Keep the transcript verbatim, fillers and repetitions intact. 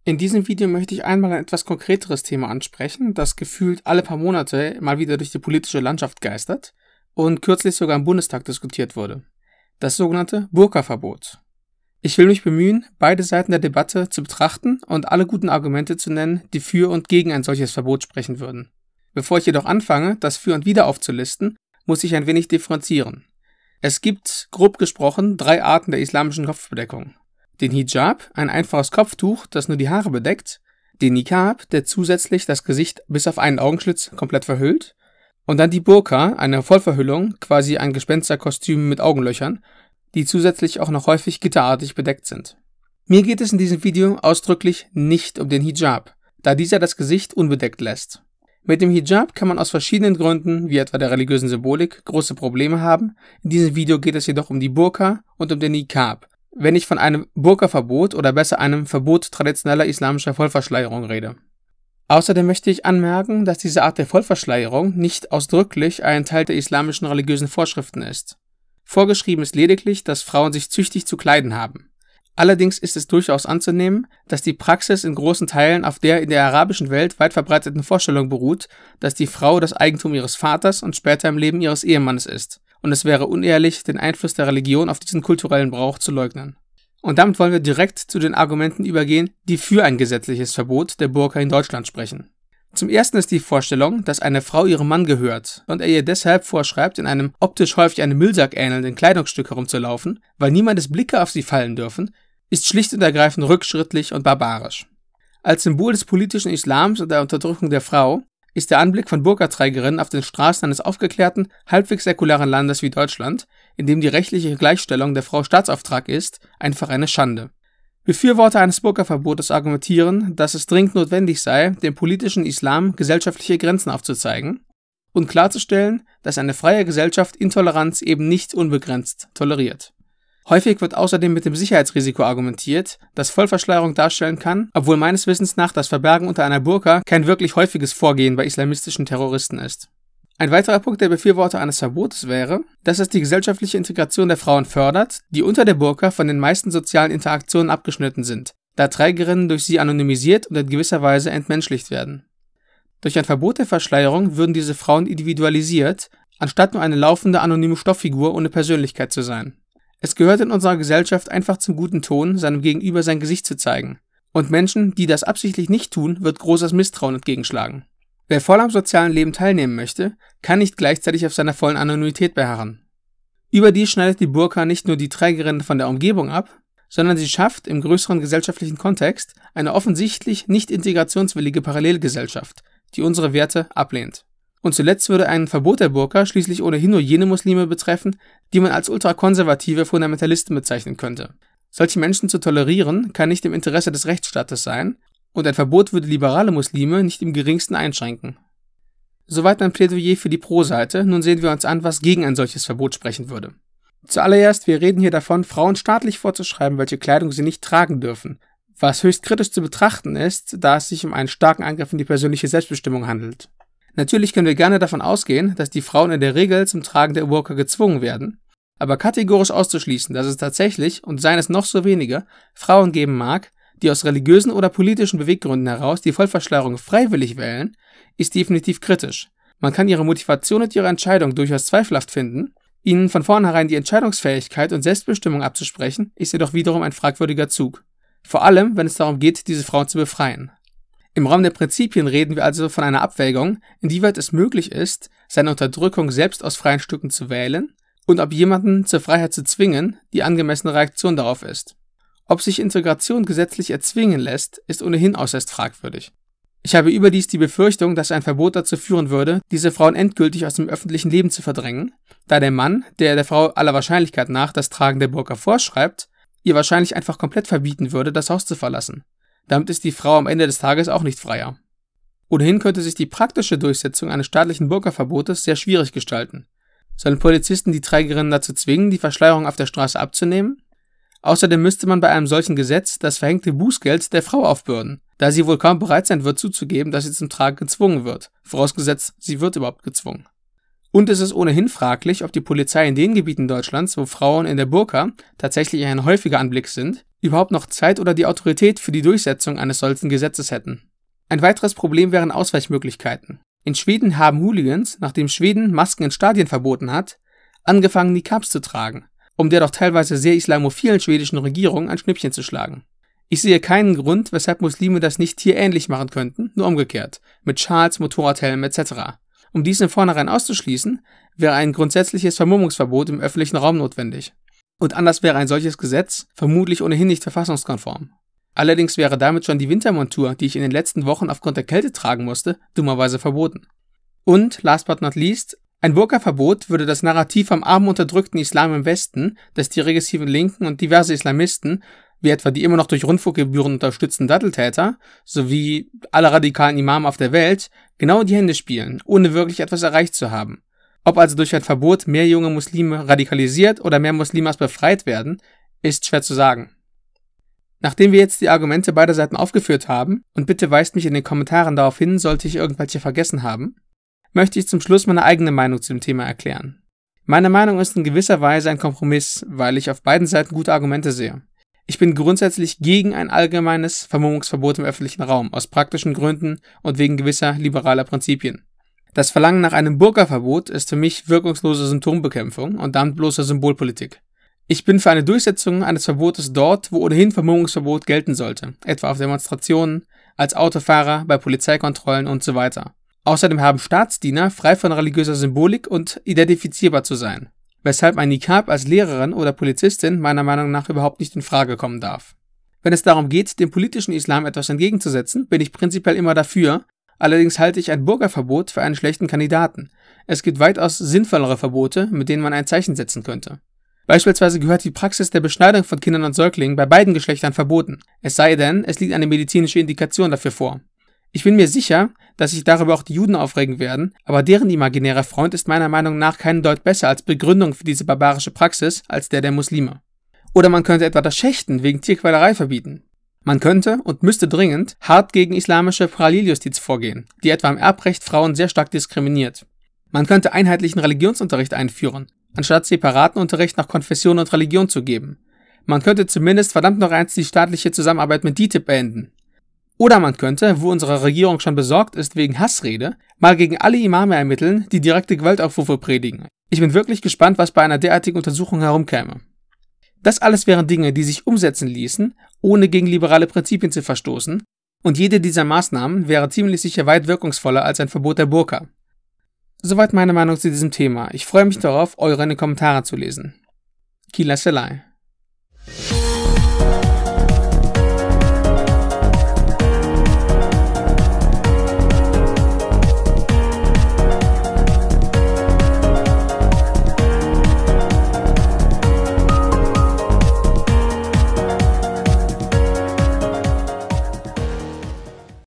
In diesem Video möchte ich einmal ein etwas konkreteres Thema ansprechen, das gefühlt alle paar Monate mal wieder durch die politische Landschaft geistert und kürzlich sogar im Bundestag diskutiert wurde. Das sogenannte Burka-Verbot. Ich will mich bemühen, beide Seiten der Debatte zu betrachten und alle guten Argumente zu nennen, die für und gegen ein solches Verbot sprechen würden. Bevor ich jedoch anfange, das Für und Wider aufzulisten, muss ich ein wenig differenzieren. Es gibt, grob gesprochen, drei Arten der islamischen Kopfbedeckung. Den Hijab, ein einfaches Kopftuch, das nur die Haare bedeckt, den Niqab, der zusätzlich das Gesicht bis auf einen Augenschlitz komplett verhüllt, und dann die Burka, eine Vollverhüllung, quasi ein Gespensterkostüm mit Augenlöchern, die zusätzlich auch noch häufig gitterartig bedeckt sind. Mir geht es in diesem Video ausdrücklich nicht um den Hijab, da dieser das Gesicht unbedeckt lässt. Mit dem Hijab kann man aus verschiedenen Gründen, wie etwa der religiösen Symbolik, große Probleme haben. In diesem Video geht es jedoch um die Burka und um den Niqab, wenn ich von einem Burka-Verbot oder besser einem Verbot traditioneller islamischer Vollverschleierung rede. Außerdem möchte ich anmerken, dass diese Art der Vollverschleierung nicht ausdrücklich ein Teil der islamischen religiösen Vorschriften ist. Vorgeschrieben ist lediglich, dass Frauen sich züchtig zu kleiden haben. Allerdings ist es durchaus anzunehmen, dass die Praxis in großen Teilen auf der in der arabischen Welt weit verbreiteten Vorstellung beruht, dass die Frau das Eigentum ihres Vaters und später im Leben ihres Ehemannes ist, und es wäre unehrlich, den Einfluss der Religion auf diesen kulturellen Brauch zu leugnen. Und damit wollen wir direkt zu den Argumenten übergehen, die für ein gesetzliches Verbot der Burka in Deutschland sprechen. Zum ersten ist die Vorstellung, dass eine Frau ihrem Mann gehört und er ihr deshalb vorschreibt, in einem optisch häufig einem Müllsack ähnelnden Kleidungsstück herumzulaufen, weil niemandes Blicke auf sie fallen dürfen, ist schlicht und ergreifend rückschrittlich und barbarisch. Als Symbol des politischen Islams und der Unterdrückung der Frau ist der Anblick von Burka-Trägerinnen auf den Straßen eines aufgeklärten, halbwegs säkularen Landes wie Deutschland, in dem die rechtliche Gleichstellung der Frau Staatsauftrag ist, einfach eine Schande. Befürworter eines Burka-Verbotes argumentieren, dass es dringend notwendig sei, dem politischen Islam gesellschaftliche Grenzen aufzuzeigen und klarzustellen, dass eine freie Gesellschaft Intoleranz eben nicht unbegrenzt toleriert. Häufig wird außerdem mit dem Sicherheitsrisiko argumentiert, das Vollverschleierung darstellen kann, obwohl meines Wissens nach das Verbergen unter einer Burka kein wirklich häufiges Vorgehen bei islamistischen Terroristen ist. Ein weiterer Punkt der Befürworter eines Verbotes wäre, dass es die gesellschaftliche Integration der Frauen fördert, die unter der Burka von den meisten sozialen Interaktionen abgeschnitten sind, da Trägerinnen durch sie anonymisiert und in gewisser Weise entmenschlicht werden. Durch ein Verbot der Verschleierung würden diese Frauen individualisiert, anstatt nur eine laufende anonyme Stofffigur ohne Persönlichkeit zu sein. Es gehört in unserer Gesellschaft einfach zum guten Ton, seinem Gegenüber sein Gesicht zu zeigen. Und Menschen, die das absichtlich nicht tun, wird großes Misstrauen entgegenschlagen. Wer voll am sozialen Leben teilnehmen möchte, kann nicht gleichzeitig auf seiner vollen Anonymität beharren. Überdies schneidet die Burka nicht nur die Trägerin von der Umgebung ab, sondern sie schafft im größeren gesellschaftlichen Kontext eine offensichtlich nicht integrationswillige Parallelgesellschaft, die unsere Werte ablehnt. Und zuletzt würde ein Verbot der Burka schließlich ohnehin nur jene Muslime betreffen, die man als ultrakonservative Fundamentalisten bezeichnen könnte. Solche Menschen zu tolerieren, kann nicht im Interesse des Rechtsstaates sein, und ein Verbot würde liberale Muslime nicht im geringsten einschränken. Soweit ein Plädoyer für die Pro-Seite, nun sehen wir uns an, was gegen ein solches Verbot sprechen würde. Zuallererst, wir reden hier davon, Frauen staatlich vorzuschreiben, welche Kleidung sie nicht tragen dürfen, was höchst kritisch zu betrachten ist, da es sich um einen starken Angriff in die persönliche Selbstbestimmung handelt. Natürlich können wir gerne davon ausgehen, dass die Frauen in der Regel zum Tragen der Burka gezwungen werden, aber kategorisch auszuschließen, dass es tatsächlich, und seien es noch so wenige, Frauen geben mag, die aus religiösen oder politischen Beweggründen heraus die Vollverschleierung freiwillig wählen, ist definitiv kritisch. Man kann ihre Motivation und ihre Entscheidung durchaus zweifelhaft finden, ihnen von vornherein die Entscheidungsfähigkeit und Selbstbestimmung abzusprechen, ist jedoch wiederum ein fragwürdiger Zug. Vor allem, wenn es darum geht, diese Frauen zu befreien. Im Rahmen der Prinzipien reden wir also von einer Abwägung, inwieweit es möglich ist, seine Unterdrückung selbst aus freien Stücken zu wählen und ob jemanden zur Freiheit zu zwingen, die angemessene Reaktion darauf ist. Ob sich Integration gesetzlich erzwingen lässt, ist ohnehin äußerst fragwürdig. Ich habe überdies die Befürchtung, dass ein Verbot dazu führen würde, diese Frauen endgültig aus dem öffentlichen Leben zu verdrängen, da der Mann, der der Frau aller Wahrscheinlichkeit nach das Tragen der Burka vorschreibt, ihr wahrscheinlich einfach komplett verbieten würde, das Haus zu verlassen. Damit ist die Frau am Ende des Tages auch nicht freier. Ohnehin könnte sich die praktische Durchsetzung eines staatlichen Burka-Verbotes sehr schwierig gestalten. Sollen Polizisten die Trägerinnen dazu zwingen, die Verschleierung auf der Straße abzunehmen? Außerdem müsste man bei einem solchen Gesetz das verhängte Bußgeld der Frau aufbürden, da sie wohl kaum bereit sein wird zuzugeben, dass sie zum Tragen gezwungen wird, vorausgesetzt, sie wird überhaupt gezwungen. Und es ist ohnehin fraglich, ob die Polizei in den Gebieten Deutschlands, wo Frauen in der Burka tatsächlich ein häufiger Anblick sind, überhaupt noch Zeit oder die Autorität für die Durchsetzung eines solchen Gesetzes hätten. Ein weiteres Problem wären Ausweichmöglichkeiten. In Schweden haben Hooligans, nachdem Schweden Masken in Stadien verboten hat, angefangen, Niqabs zu tragen, um der doch teilweise sehr islamophilen schwedischen Regierung ein Schnippchen zu schlagen. Ich sehe keinen Grund, weshalb Muslime das nicht hier ähnlich machen könnten, nur umgekehrt, mit Schals, Motorradhelmen et cetera. Um dies in vornherein auszuschließen, wäre ein grundsätzliches Vermummungsverbot im öffentlichen Raum notwendig. Und anders wäre ein solches Gesetz vermutlich ohnehin nicht verfassungskonform. Allerdings wäre damit schon die Wintermontur, die ich in den letzten Wochen aufgrund der Kälte tragen musste, dummerweise verboten. Und, last but not least, ein Burka-Verbot würde das Narrativ vom armen unterdrückten Islam im Westen, das die regressiven Linken und diverse Islamisten, wie etwa die immer noch durch Rundfunkgebühren unterstützten Datteltäter, sowie alle radikalen Imame auf der Welt, genau in die Hände spielen, ohne wirklich etwas erreicht zu haben. Ob also durch ein Verbot mehr junge Muslime radikalisiert oder mehr Muslime befreit werden, ist schwer zu sagen. Nachdem wir jetzt die Argumente beider Seiten aufgeführt haben, und bitte weist mich in den Kommentaren darauf hin, sollte ich irgendwelche vergessen haben, möchte ich zum Schluss meine eigene Meinung zu dem Thema erklären. Meine Meinung ist in gewisser Weise ein Kompromiss, weil ich auf beiden Seiten gute Argumente sehe. Ich bin grundsätzlich gegen ein allgemeines Vermummungsverbot im öffentlichen Raum, aus praktischen Gründen und wegen gewisser liberaler Prinzipien. Das Verlangen nach einem Burka-Verbot ist für mich wirkungslose Symptombekämpfung und damit bloße Symbolpolitik. Ich bin für eine Durchsetzung eines Verbotes dort, wo ohnehin Vermummungsverbot gelten sollte, etwa auf Demonstrationen, als Autofahrer, bei Polizeikontrollen und so weiter. Außerdem haben Staatsdiener frei von religiöser Symbolik und identifizierbar zu sein, weshalb ein Niqab als Lehrerin oder Polizistin meiner Meinung nach überhaupt nicht in Frage kommen darf. Wenn es darum geht, dem politischen Islam etwas entgegenzusetzen, bin ich prinzipiell immer dafür, allerdings halte ich ein Burka-Verbot für einen schlechten Kandidaten. Es gibt weitaus sinnvollere Verbote, mit denen man ein Zeichen setzen könnte. Beispielsweise gehört die Praxis der Beschneidung von Kindern und Säuglingen bei beiden Geschlechtern verboten, es sei denn, es liegt eine medizinische Indikation dafür vor. Ich bin mir sicher, dass sich darüber auch die Juden aufregen werden, aber deren imaginärer Freund ist meiner Meinung nach keinen Deut besser als Begründung für diese barbarische Praxis als der der Muslime. Oder man könnte etwa das Schächten wegen Tierquälerei verbieten. Man könnte und müsste dringend hart gegen islamische Paralleljustiz vorgehen, die etwa im Erbrecht Frauen sehr stark diskriminiert. Man könnte einheitlichen Religionsunterricht einführen, anstatt separaten Unterricht nach Konfession und Religion zu geben. Man könnte zumindest verdammt noch eins die staatliche Zusammenarbeit mit D T I P beenden. Oder man könnte, wo unsere Regierung schon besorgt ist wegen Hassrede, mal gegen alle Imame ermitteln, die direkte Gewaltaufrufe predigen. Ich bin wirklich gespannt, was bei einer derartigen Untersuchung herumkäme. Das alles wären Dinge, die sich umsetzen ließen, ohne gegen liberale Prinzipien zu verstoßen, und jede dieser Maßnahmen wäre ziemlich sicher weit wirkungsvoller als ein Verbot der Burka. Soweit meine Meinung zu diesem Thema. Ich freue mich darauf, eure in den Kommentaren zu lesen. Kila Selai.